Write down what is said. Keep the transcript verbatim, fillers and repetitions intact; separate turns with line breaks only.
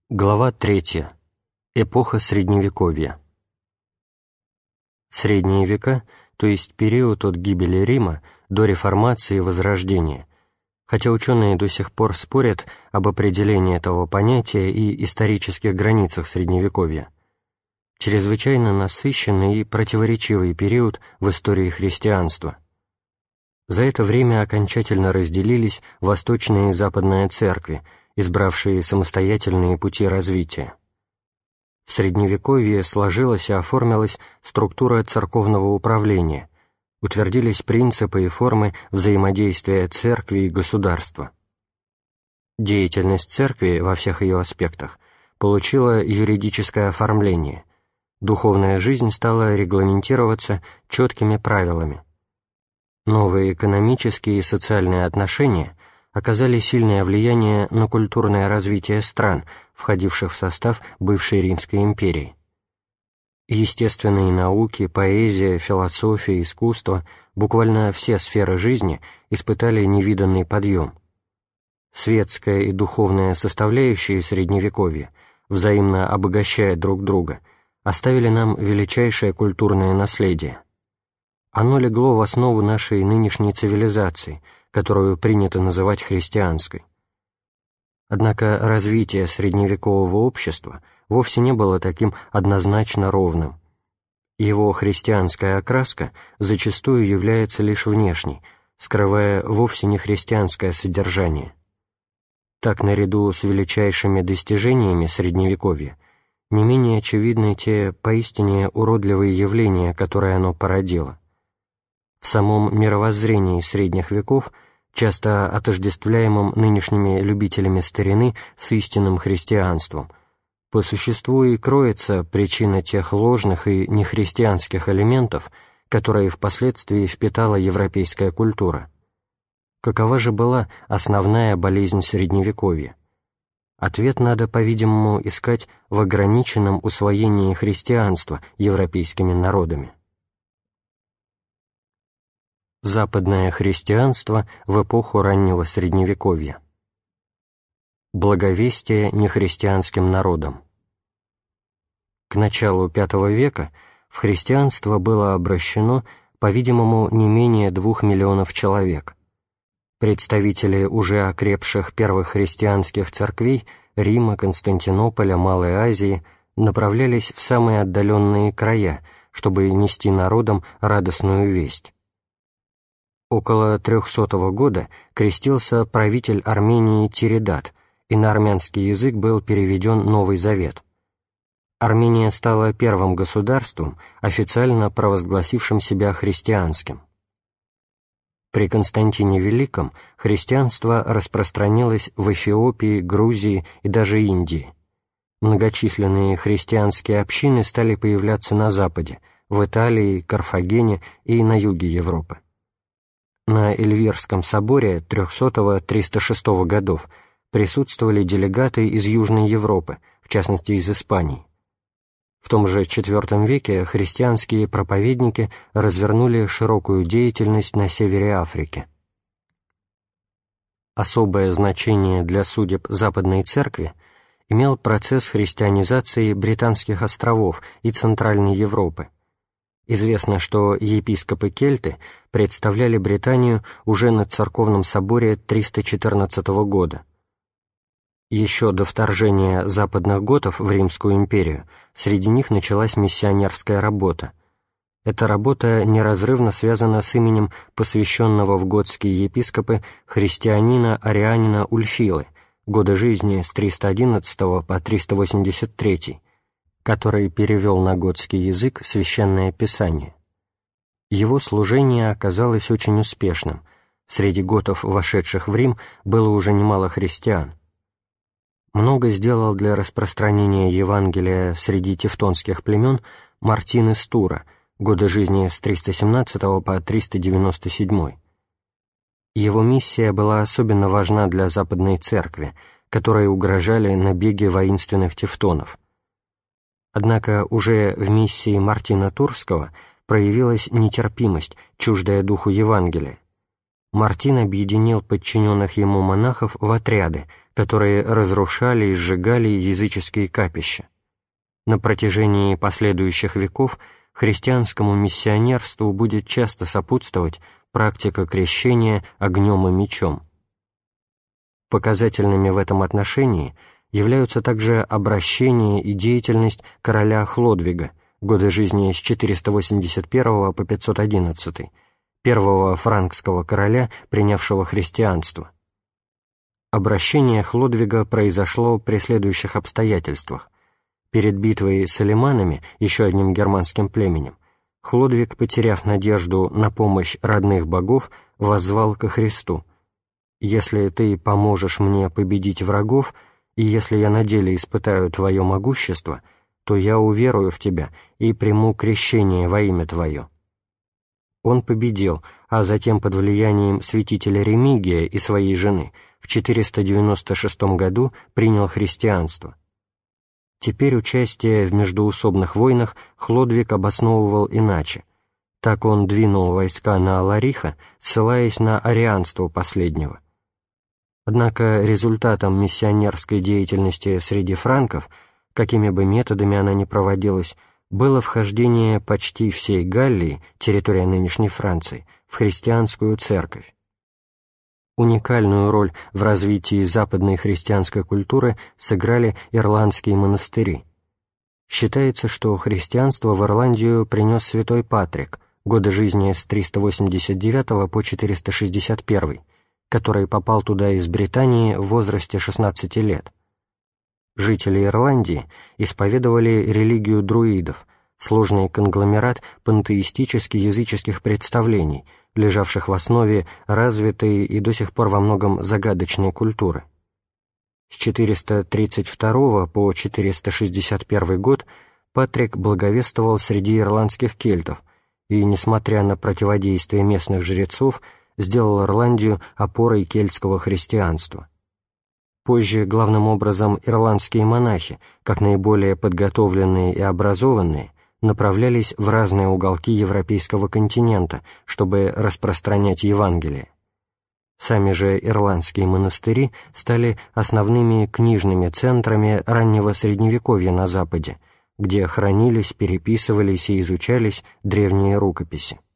Глава третья. Эпоха Средневековья. Средние века, то есть период от гибели Рима до реформации и Возрождения, хотя ученые до сих пор спорят об определении этого понятия и исторических границах Средневековья, чрезвычайно насыщенный и противоречивый период в истории христианства. За это время окончательно разделились Восточная и Западная церкви, избравшие самостоятельные пути развития. В Средневековье сложилась и оформилась структура церковного управления, утвердились принципы и формы взаимодействия церкви и государства. Деятельность церкви во всех ее аспектах получила юридическое оформление, духовная жизнь стала регламентироваться четкими правилами. Новые экономические и социальные отношения оказали сильное влияние на культурное развитие стран, входивших в состав бывшей Римской империи. Естественные науки, поэзия, философия, искусство, буквально все сферы жизни испытали невиданный подъем. Светская и духовная составляющие Средневековья, взаимно обогащая друг друга, оставили нам величайшее культурное наследие. Оно легло в основу нашей нынешней цивилизации, которую принято называть христианской. Однако развитие средневекового общества вовсе не было таким однозначно ровным. Его христианская окраска зачастую является лишь внешней, скрывая вовсе не христианское содержание. Так, наряду с величайшими достижениями Средневековья, не менее очевидны те поистине уродливые явления, которые оно породило. В самом мировоззрении средних веков, часто отождествляемом нынешними любителями старины с истинным христианством, по существу и кроется причина тех ложных и нехристианских элементов, которые впоследствии впитала европейская культура. Какова же была основная болезнь Средневековья? Ответ надо, по-видимому, искать в ограниченном усвоении христианства европейскими народами. Западное христианство в эпоху раннего Средневековья. Благовестие нехристианским народам. К началу пятого века в христианство было обращено, по-видимому, не менее двух миллионов человек. Представители уже окрепших первых христианских церквей Рима, Константинополя, Малой Азии направлялись в самые отдаленные края, чтобы нести народам радостную весть. Около трехсотого года крестился правитель Армении Тиридат, и на армянский язык был переведен Новый Завет. Армения стала первым государством, официально провозгласившим себя христианским. При Константине Великом христианство распространилось в Эфиопии, Грузии и даже Индии. Многочисленные христианские общины стали появляться на Западе, в Италии, Карфагене и на юге Европы. На Эльвирском соборе трехсотого — триста шестого годов присутствовали делегаты из Южной Европы, в частности из Испании. В том же четвёртом веке христианские проповедники развернули широкую деятельность на севере Африки. Особое значение для судеб Западной Церкви имел процесс христианизации Британских островов и Центральной Европы. Известно, что епископы-кельты представляли Британию уже на церковном соборе триста четырнадцатого года. Еще до вторжения западных готов в Римскую империю среди них началась миссионерская работа. Эта работа неразрывно связана с именем посвященного в готские епископы христианина-арианина Ульфилы, годы жизни с триста одиннадцатого по триста восемьдесят третий, который перевел на готский язык Священное Писание. Его служение оказалось очень успешным. Среди готов, вошедших в Рим, было уже немало христиан. Много сделал для распространения Евангелия среди тевтонских племен Мартин из Тура, годы жизни с триста семнадцатого по триста девяносто седьмой. Его миссия была особенно важна для Западной Церкви, которой угрожали набеги воинственных тевтонов. Однако уже в миссии Мартина Турского проявилась нетерпимость, чуждая духу Евангелия. Мартин объединил подчиненных ему монахов в отряды, которые разрушали и сжигали языческие капища. На протяжении последующих веков христианскому миссионерству будет часто сопутствовать практика крещения огнем и мечом. Показательными в этом отношении являются также обращение и деятельность короля Хлодвига, годы жизни с четыреста восемьдесят первого по пятьсот одиннадцатый, первого франкского короля, принявшего христианство. Обращение Хлодвига произошло при следующих обстоятельствах. Перед битвой с алеманами, еще одним германским племенем, Хлодвиг, потеряв надежду на помощь родных богов, воззвал ко Христу: «Если ты поможешь мне победить врагов, и если я на деле испытаю твое могущество, то я уверую в тебя и приму крещение во имя твое». Он победил, а затем под влиянием святителя Ремигия и своей жены в четыреста девяносто шестом году принял христианство. Теперь участие в междоусобных войнах Хлодвиг обосновывал иначе. Так он двинул войска на Алариха, ссылаясь на арианство последнего. Однако результатом миссионерской деятельности среди франков, какими бы методами она ни проводилась, было вхождение почти всей Галлии, территория нынешней Франции, в христианскую церковь. Уникальную роль в развитии западной христианской культуры сыграли ирландские монастыри. Считается, что христианство в Ирландию принес святой Патрик, годы жизни с триста восемьдесят девятого по четыреста шестьдесят первый, который попал туда из Британии в возрасте шестнадцати лет. Жители Ирландии исповедовали религию друидов, сложный конгломерат пантеистически-языческих представлений, лежавших в основе развитой и до сих пор во многом загадочной культуры. С четыреста тридцать второго по четыреста шестьдесят первый год Патрик благовествовал среди ирландских кельтов и, несмотря на противодействие местных жрецов, сделал Ирландию опорой кельтского христианства. Позже, главным образом, ирландские монахи, как наиболее подготовленные и образованные, направлялись в разные уголки европейского континента, чтобы распространять Евангелие. Сами же ирландские монастыри стали основными книжными центрами раннего Средневековья на Западе, где хранились, переписывались и изучались древние рукописи.